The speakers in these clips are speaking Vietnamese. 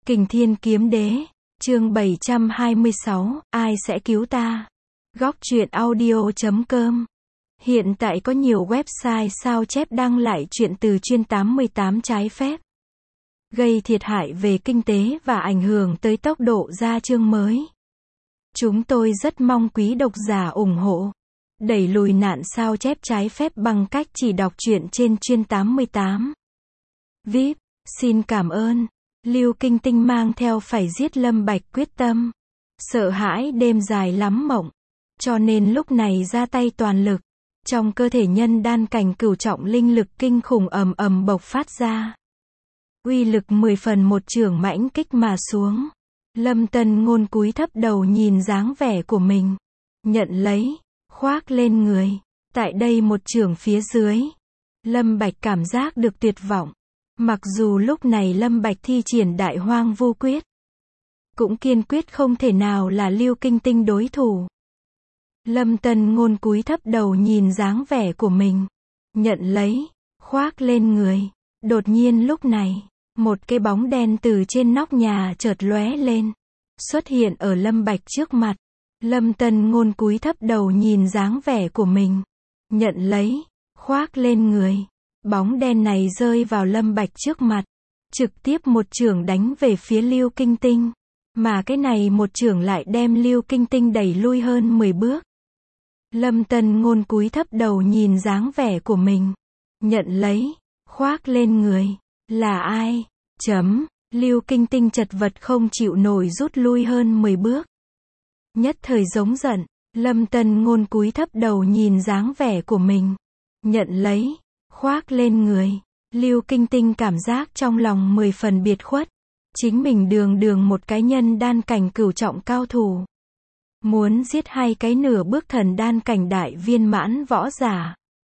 Kình Thiên Kiếm Đế, chương 726, ai sẽ cứu ta? Góc truyện audio.com. Hiện tại có nhiều website sao chép đăng lại truyện từ chuyên 88 trái phép, gây thiệt hại về kinh tế và ảnh hưởng tới tốc độ ra chương mới. Chúng tôi rất mong quý độc giả ủng hộ, đẩy lùi nạn sao chép trái phép bằng cách chỉ đọc truyện trên chuyên 88. VIP, xin cảm ơn. Lưu Kinh Tinh mang theo phải giết Lâm Bạch quyết tâm. Sợ hãi đêm dài lắm mộng, cho nên lúc này ra tay toàn lực. Trong cơ thể nhân đan cảnh cửu trọng linh lực kinh khủng ầm ầm bộc phát ra. Uy lực 10 phần một chưởng mãnh kích mà xuống. Lâm Tân Ngôn cúi thấp đầu nhìn dáng vẻ của mình. Nhận lấy, khoác lên người. Tại đây một chưởng phía dưới, Lâm Bạch cảm giác được tuyệt vọng. Mặc dù lúc này Lâm Bạch thi triển Đại Hoang Vô Quyết, cũng kiên quyết không thể nào là Lưu Kinh Tinh đối thủ. Lâm Tân Ngôn cúi thấp đầu nhìn dáng vẻ của mình. Nhận lấy, khoác lên người. Đột nhiên lúc này, một cái bóng đen từ trên nóc nhà chợt lóe lên, xuất hiện ở Lâm Bạch trước mặt. Lâm Tân Ngôn cúi thấp đầu nhìn dáng vẻ của mình. Nhận lấy, khoác lên người. Bóng đen này rơi vào Lâm Bạch trước mặt, trực tiếp một chưởng đánh về phía Lưu Kinh Tinh. Mà cái này một chưởng lại đem Lưu Kinh Tinh đẩy lui hơn 10 bước. Lâm Tân Ngôn cúi thấp đầu nhìn dáng vẻ của mình. Nhận lấy, khoác lên người. Là ai? Lưu Kinh Tinh chật vật không chịu nổi rút lui hơn 10 bước. Nhất thời giống giận, Lâm Tân Ngôn cúi thấp đầu nhìn dáng vẻ của mình. Nhận lấy, khoác lên người. Lưu Kinh Tinh cảm giác trong lòng 10 phần biệt khuất. Chính mình đường một cái nhân đan cảnh cửu trọng cao thủ, muốn giết hai cái nửa bước thần đan cảnh đại viên mãn võ giả,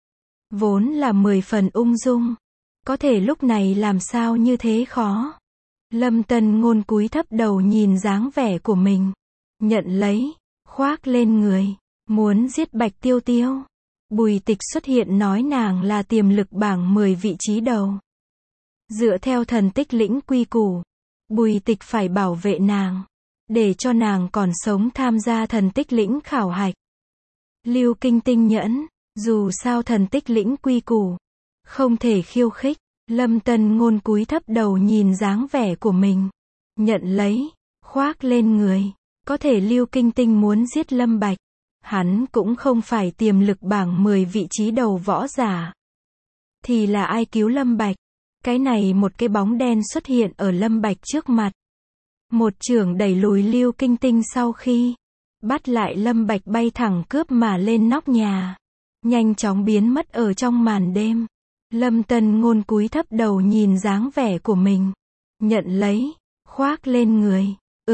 vốn là 10 phần ung dung. Có thể lúc này làm sao như thế khó. Lâm Tân Ngôn cúi thấp đầu nhìn dáng vẻ của mình. Nhận lấy, khoác lên người. Muốn giết Bạch Tiêu Tiêu. Bùi Tịch xuất hiện nói nàng là tiềm lực bảng 10 vị trí đầu. Dựa theo thần tích lĩnh quy củ, Bùi Tịch phải bảo vệ nàng, để cho nàng còn sống tham gia thần tích lĩnh khảo hạch. Lưu Kinh Tinh nhẫn, dù sao thần tích lĩnh quy củ, không thể khiêu khích. Lâm Tân Ngôn cúi thấp đầu nhìn dáng vẻ của mình. Nhận lấy, khoác lên người. Có thể Lưu Kinh Tinh muốn giết Lâm Bạch, hắn cũng không phải tiềm lực bảng 10 vị trí đầu võ giả. Thì là ai cứu Lâm Bạch? Cái này một cái bóng đen xuất hiện ở Lâm Bạch trước mặt. Một chưởng đẩy lùi Lưu Kinh Tinh sau khi bắt lại Lâm Bạch bay thẳng cướp mà lên nóc nhà, nhanh chóng biến mất ở trong màn đêm. Lâm Tân Ngôn cúi thấp đầu nhìn dáng vẻ của mình. Nhận lấy, khoác lên người.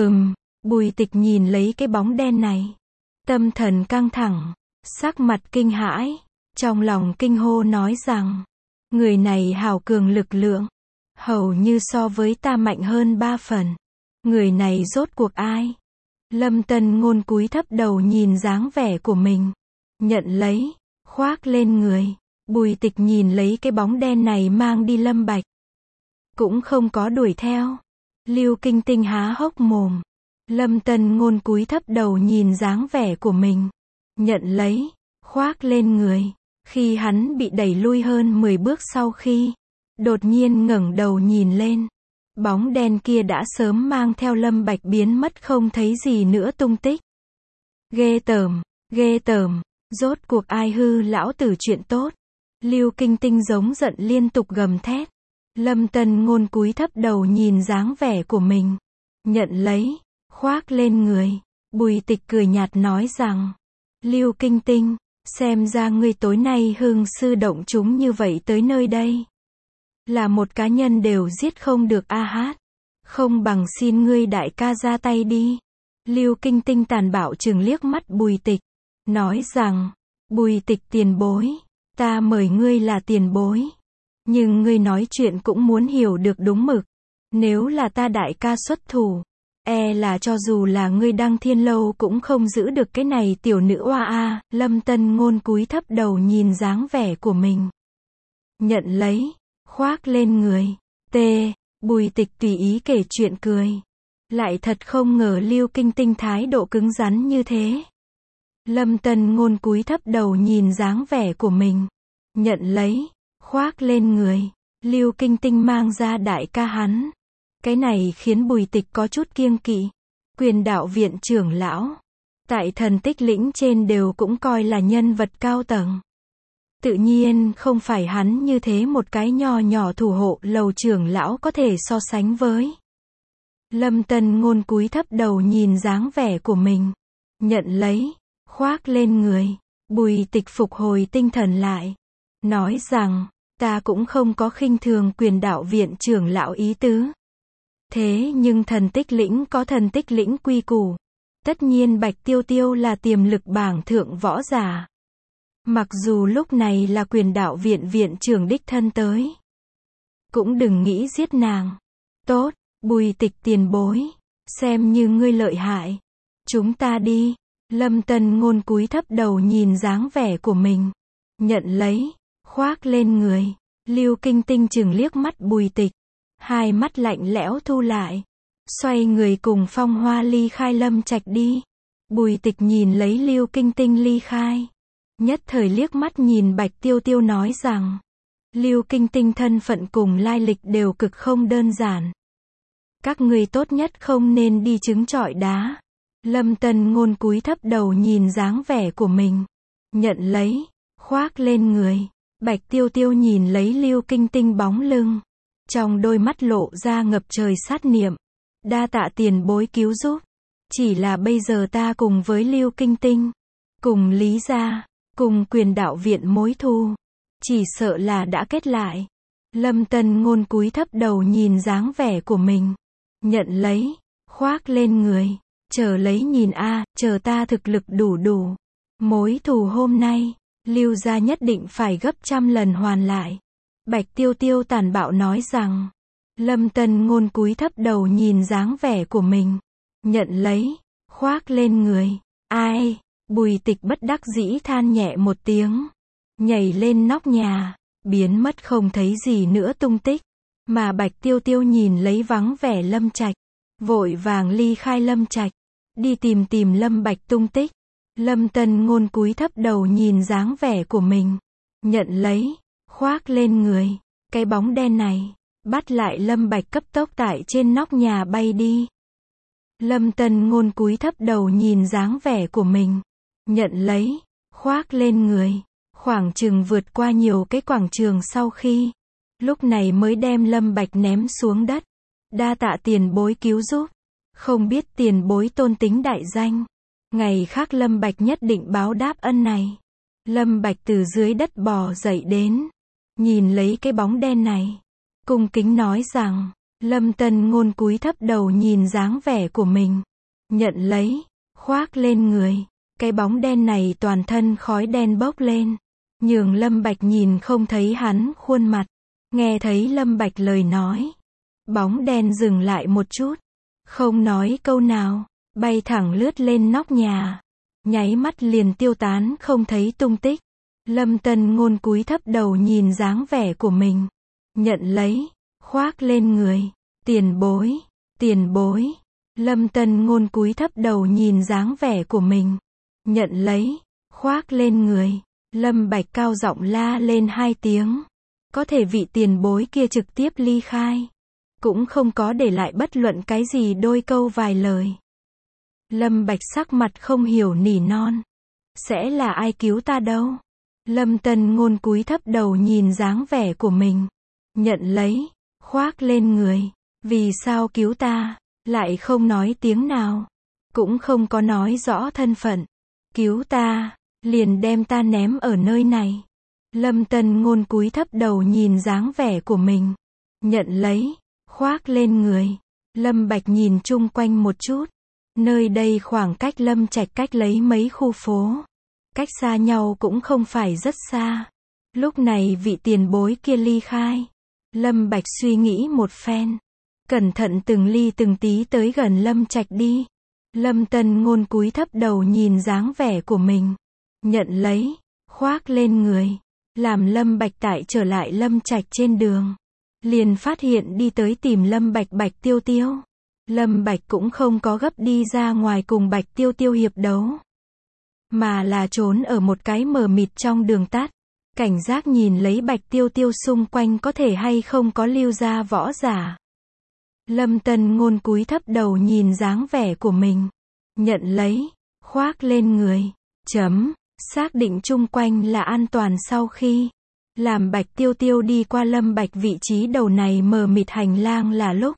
Bùi Tịch nhìn lấy cái bóng đen này, tâm thần căng thẳng, sắc mặt kinh hãi, trong lòng kinh hô nói rằng, người này hào cường lực lượng, hầu như so với ta mạnh hơn 3 phần. Người này rốt cuộc ai? Lâm Tân Ngôn cúi thấp đầu nhìn dáng vẻ của mình. Nhận lấy, khoác lên người. Bùi Tịch nhìn lấy cái bóng đen này mang đi Lâm Bạch, cũng không có đuổi theo. Lưu Kinh Tinh há hốc mồm. Lâm Tân Ngôn cúi thấp đầu nhìn dáng vẻ của mình. Nhận lấy, khoác lên người. Khi hắn bị đẩy lui hơn 10 bước sau khi, đột nhiên ngẩng đầu nhìn lên. Bóng đen kia đã sớm mang theo Lâm Bạch biến mất không thấy gì nữa tung tích. Ghê tởm, rốt cuộc ai hư lão tử chuyện tốt. Lưu Kinh Tinh giống giận liên tục gầm thét. Lâm Tân Ngôn cúi thấp đầu nhìn dáng vẻ của mình. Nhận lấy, khoác lên người. Bùi Tịch cười nhạt nói rằng, Lưu Kinh Tinh, xem ra ngươi tối nay hưng sư động chúng như vậy tới nơi đây, là một cá nhân đều giết không được a hát. Không bằng xin ngươi đại ca ra tay đi. Lưu Kinh Tinh tàn bạo chừng liếc mắt Bùi Tịch, nói rằng, Bùi Tịch tiền bối, ta mời ngươi là tiền bối, nhưng ngươi nói chuyện cũng muốn hiểu được đúng mực. Nếu là ta đại ca xuất thủ, e là cho dù là ngươi Đăng Thiên Lâu cũng không giữ được cái này tiểu nữ oa a. Lâm Tân Ngôn cúi thấp đầu nhìn dáng vẻ của mình. Nhận lấy, khoác lên người. Bùi Tịch tùy ý kể chuyện cười. Lại thật không ngờ Lưu Kinh Tinh thái độ cứng rắn như thế. Lâm Tân Ngôn cúi thấp đầu nhìn dáng vẻ của mình. Nhận lấy, khoác lên người. Lưu Kinh Tinh mang ra đại ca hắn. Cái này khiến Bùi Tịch có chút kiêng kỵ. Quyền đạo viện trưởng lão. Tại Thần Tích lĩnh trên đều cũng coi là nhân vật cao tầng. Tự nhiên không phải hắn như thế một cái nho nhỏ thủ hộ lầu trưởng lão có thể so sánh với. Lâm Tân Ngôn cúi thấp đầu nhìn dáng vẻ của mình. Nhận lấy, khoác lên người. Bùi Tịch phục hồi tinh thần lại. Nói rằng, ta cũng không có khinh thường quyền đạo viện trưởng lão ý tứ. Thế nhưng Thần Tích lĩnh có Thần Tích lĩnh quy củ. Tất nhiên Bạch Tiêu Tiêu là tiềm lực bảng thượng võ giả. Mặc dù lúc này là quyền đạo viện viện trưởng đích thân tới. Cũng đừng nghĩ giết nàng. Tốt, Bùi Tịch tiền bối. Xem như ngươi lợi hại. Chúng ta đi. Lâm Tân Ngôn cúi thấp đầu nhìn dáng vẻ của mình. Nhận lấy, khoác lên người. Lưu Kinh Tinh chừng liếc mắt Bùi Tịch. Hai mắt lạnh lẽo thu lại. Xoay người cùng Phong Hoa ly khai Lâm Trạch đi. Bùi Tịch nhìn lấy Lưu Kinh Tinh ly khai. Nhất thời liếc mắt nhìn Bạch Tiêu Tiêu nói rằng. Lưu Kinh Tinh thân phận cùng lai lịch đều cực không đơn giản. Các ngươi tốt nhất không nên đi trứng trọi đá. Lâm Tân Ngôn cúi thấp đầu nhìn dáng vẻ của mình. Nhận lấy, khoác lên người. Bạch Tiêu Tiêu nhìn lấy Lưu Kinh Tinh bóng lưng. Trong đôi mắt lộ ra ngập trời sát niệm. Đa tạ tiền bối cứu giúp. Chỉ là bây giờ ta cùng với Lưu Kinh Tinh, cùng Lý gia, cùng quyền đạo viện mối thù, chỉ sợ là đã kết lại. Lâm Tân Ngôn cúi thấp đầu nhìn dáng vẻ của mình. Nhận lấy, khoác lên người. Chờ lấy nhìn chờ ta thực lực đủ. Mối thù hôm nay, Lưu gia nhất định phải gấp 100 lần hoàn lại. Bạch Tiêu Tiêu tàn bạo nói rằng. Lâm Tân Ngôn cúi thấp đầu nhìn dáng vẻ của mình. Nhận lấy, khoác lên người. Ai? Bùi Tịch bất đắc dĩ than nhẹ một tiếng. Nhảy lên nóc nhà, biến mất không thấy gì nữa tung tích. Mà Bạch Tiêu Tiêu nhìn lấy vắng vẻ Lâm Trạch. Vội vàng ly khai Lâm Trạch. Đi tìm Lâm Bạch tung tích. Lâm Tân Ngôn cúi thấp đầu nhìn dáng vẻ của mình. Nhận lấy, khoác lên người. Cái bóng đen này. Bắt lại Lâm Bạch cấp tốc tại trên nóc nhà bay đi. Lâm Tân Ngôn cúi thấp đầu nhìn dáng vẻ của mình. Nhận lấy, khoác lên người. Khoảng chừng vượt qua nhiều cái quảng trường sau khi. Lúc này mới đem Lâm Bạch ném xuống đất. Đa tạ tiền bối cứu giúp. Không biết tiền bối tôn tính đại danh. Ngày khác Lâm Bạch nhất định báo đáp ân này. Lâm Bạch từ dưới đất bò dậy đến. Nhìn lấy cái bóng đen này. Cung kính nói rằng. Lâm Tân Ngôn cúi thấp đầu nhìn dáng vẻ của mình. Nhận lấy, khoác lên người. Cái bóng đen này toàn thân khói đen bốc lên. Nhường Lâm Bạch nhìn không thấy hắn khuôn mặt. Nghe thấy Lâm Bạch lời nói. Bóng đen dừng lại một chút. Không nói câu nào. Bay thẳng lướt lên nóc nhà. Nháy mắt liền tiêu tán không thấy tung tích. Lâm Tân Ngôn cúi thấp đầu nhìn dáng vẻ của mình. Nhận lấy, khoác lên người. Tiền bối. Lâm Tân Ngôn cúi thấp đầu nhìn dáng vẻ của mình. Nhận lấy, khoác lên người. Lâm Bạch cao giọng la lên 2 tiếng. Có thể vị tiền bối kia trực tiếp ly khai. Cũng không có để lại bất luận cái gì đôi câu vài lời. Lâm Bạch sắc mặt không hiểu nỉ non. Sẽ là ai cứu ta đâu? Lâm Tân Ngôn cúi thấp đầu nhìn dáng vẻ của mình. Nhận lấy, khoác lên người. Vì sao cứu ta? Lại không nói tiếng nào. Cũng không có nói rõ thân phận. Cứu ta, liền đem ta ném ở nơi này. Lâm Tân Ngôn cúi thấp đầu nhìn dáng vẻ của mình. Nhận lấy, khoác lên người. Lâm Bạch nhìn chung quanh một chút. Nơi đây khoảng cách Lâm Trạch cách lấy mấy khu phố. Cách xa nhau cũng không phải rất xa. Lúc này vị tiền bối kia ly khai. Lâm Bạch suy nghĩ một phen. Cẩn thận từng ly từng tí tới gần Lâm Trạch đi. Lâm Tân Ngôn cúi thấp đầu nhìn dáng vẻ của mình. Nhận lấy, khoác lên người. Làm Lâm Bạch tại trở lại Lâm Trạch trên đường. liền phát hiện đi tới tìm Lâm Bạch Bạch Tiêu Tiêu. Lâm Bạch cũng không có gấp đi ra ngoài cùng Bạch Tiêu Tiêu hiệp đấu, mà là trốn ở một cái mờ mịt trong đường tắt, cảnh giác nhìn lấy Bạch Tiêu Tiêu xung quanh có thể hay không có lưu ra võ giả. Lâm Tân Ngôn cúi thấp đầu nhìn dáng vẻ của mình, nhận lấy, khoác lên người, xác định chung quanh là an toàn sau khi làm Bạch Tiêu Tiêu đi qua Lâm Bạch vị trí đầu này mờ mịt hành lang là lúc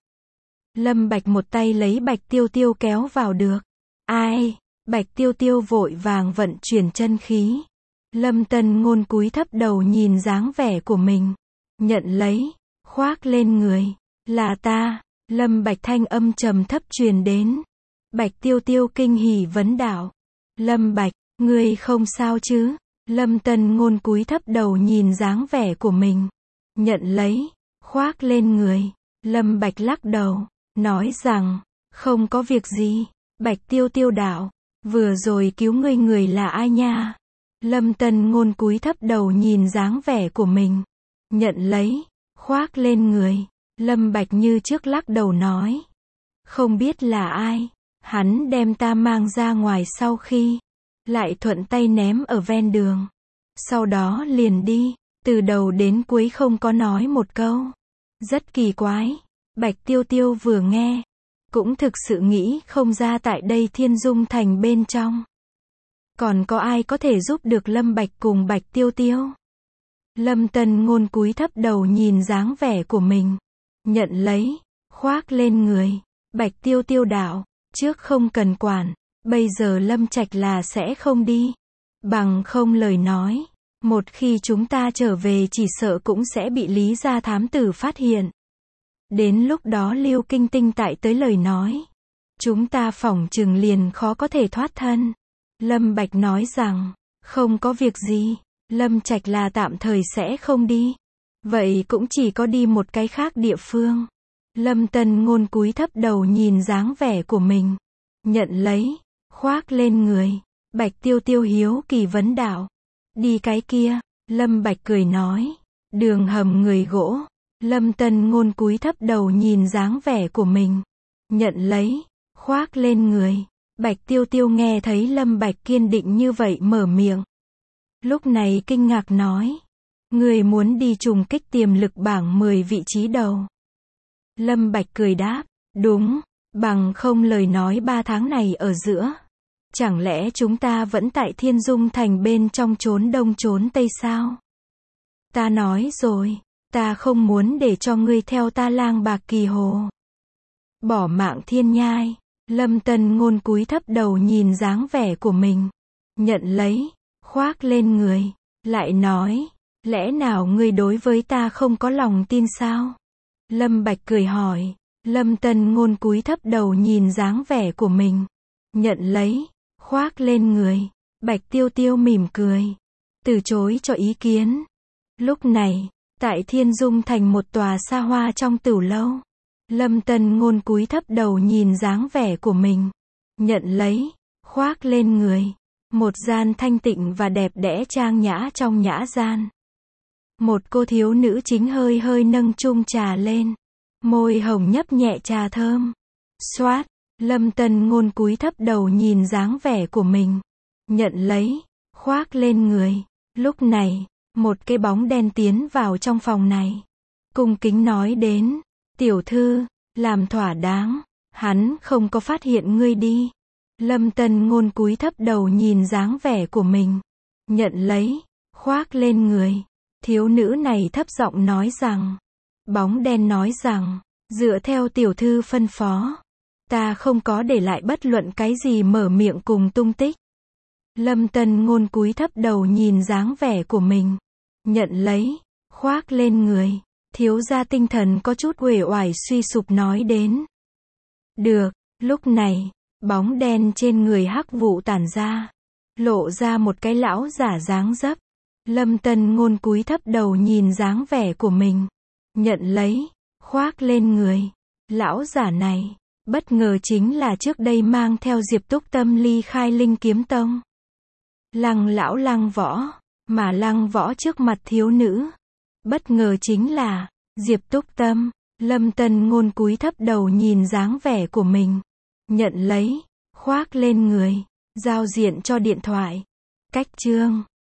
Lâm Bạch một tay lấy Bạch Tiêu Tiêu kéo vào được. Ai? Bạch Tiêu Tiêu vội vàng vận chuyển chân khí. Lâm Tân Ngôn cúi thấp đầu nhìn dáng vẻ của mình, nhận lấy, khoác lên người, là ta. Lâm Bạch thanh âm trầm thấp truyền đến. Bạch Tiêu Tiêu kinh hỉ vấn đạo. Lâm Bạch, ngươi không sao chứ? Lâm Tân Ngôn cúi thấp đầu nhìn dáng vẻ của mình, nhận lấy, khoác lên người. Lâm Bạch lắc đầu, nói rằng, không có việc gì. Bạch Tiêu Tiêu đạo, vừa rồi cứu ngươi người là ai nha? Lâm Tân Ngôn cúi thấp đầu nhìn dáng vẻ của mình, nhận lấy, khoác lên người. Lâm Bạch như trước lắc đầu nói, không biết là ai, hắn đem ta mang ra ngoài sau khi, lại thuận tay ném ở ven đường. Sau đó liền đi, từ đầu đến cuối không có nói một câu. Rất kỳ quái. Bạch Tiêu Tiêu vừa nghe, cũng thực sự nghĩ không ra tại đây Thiên Dung Thành bên trong còn có ai có thể giúp được Lâm Bạch cùng Bạch Tiêu Tiêu. Lâm Tân Ngôn cúi thấp đầu nhìn dáng vẻ của mình, nhận lấy, khoác lên người. Bạch Tiêu Tiêu đạo, trước không cần quản, bây giờ Lâm Trạch là sẽ không đi. Bằng không lời nói, một khi chúng ta trở về chỉ sợ cũng sẽ bị Lý gia thám tử phát hiện. Đến lúc đó Lưu Kinh Tinh tại tới lời nói, chúng ta phỏng chừng liền khó có thể thoát thân. Lâm Bạch nói rằng, không có việc gì, Lâm Trạch là tạm thời sẽ không đi. Vậy cũng chỉ có đi một cái khác địa phương. Lâm Tân Ngôn cúi thấp đầu nhìn dáng vẻ của mình, nhận lấy, khoác lên người. Bạch Tiêu Tiêu hiếu kỳ vấn đạo, đi cái kia. Lâm Bạch cười nói, đường hầm người gỗ. Lâm Tân Ngôn cúi thấp đầu nhìn dáng vẻ của mình, nhận lấy, khoác lên người. Bạch Tiêu Tiêu nghe thấy Lâm Bạch kiên định như vậy mở miệng, lúc này kinh ngạc nói, người muốn đi trùng kích tiềm lực bảng 10 vị trí đầu. Lâm Bạch cười đáp, đúng, bằng không lời nói 3 tháng này ở giữa, chẳng lẽ chúng ta vẫn tại Thiên Dung Thành bên trong trốn đông trốn tây sao? Ta nói rồi, ta không muốn để cho ngươi theo ta lang bạc kỳ hồ, bỏ mạng thiên nhai. Lâm Tân Ngôn cúi thấp đầu nhìn dáng vẻ của mình, nhận lấy, khoác lên người, lại nói, lẽ nào ngươi đối với ta không có lòng tin sao? Lâm Bạch cười hỏi. Lâm Tân Ngôn cúi thấp đầu nhìn dáng vẻ của mình, nhận lấy, khoác lên người. Bạch Tiêu Tiêu mỉm cười, từ chối cho ý kiến. Lúc này, tại Thiên Dung Thành một tòa xa hoa trong tửu lâu, Lâm Tân Ngôn cúi thấp đầu nhìn dáng vẻ của mình, nhận lấy, khoác lên người. Một gian thanh tịnh và đẹp đẽ trang nhã trong nhã gian. Một cô thiếu nữ chính hơi hơi nâng chung trà lên, môi hồng nhấp nhẹ trà thơm. Xoát, Lâm Tân Ngôn cúi thấp đầu nhìn dáng vẻ của mình, nhận lấy, khoác lên người. Lúc này, một cái bóng đen tiến vào trong phòng này, cung kính nói đến, tiểu thư, làm thỏa đáng, hắn không có phát hiện ngươi đi. Lâm Tân Ngôn cúi thấp đầu nhìn dáng vẻ của mình, nhận lấy, khoác lên người. Thiếu nữ này thấp giọng nói rằng, bóng đen nói rằng, dựa theo tiểu thư phân phó, ta không có để lại bất luận cái gì mở miệng cùng tung tích. Lâm Tân Ngôn cúi thấp đầu nhìn dáng vẻ của mình, nhận lấy, khoác lên người. Thiếu gia tinh thần có chút uể oải suy sụp nói đến. Được, lúc này, bóng đen trên người hắc vụ tản ra, lộ ra một cái lão giả dáng dấp. Lâm Tân Ngôn cúi thấp đầu nhìn dáng vẻ của mình, nhận lấy, khoác lên người. Lão giả này, bất ngờ chính là trước đây mang theo Diệp Túc Tâm ly khai Linh Kiếm Tông. Lăng lão Lăng Võ, mà Lăng Võ trước mặt thiếu nữ. Bất ngờ chính là, Diệp Túc Tâm. Lâm Tân Ngôn cúi thấp đầu nhìn dáng vẻ của mình. Nhận lấy, khoác lên người, giao diện cho điện thoại. Cách chương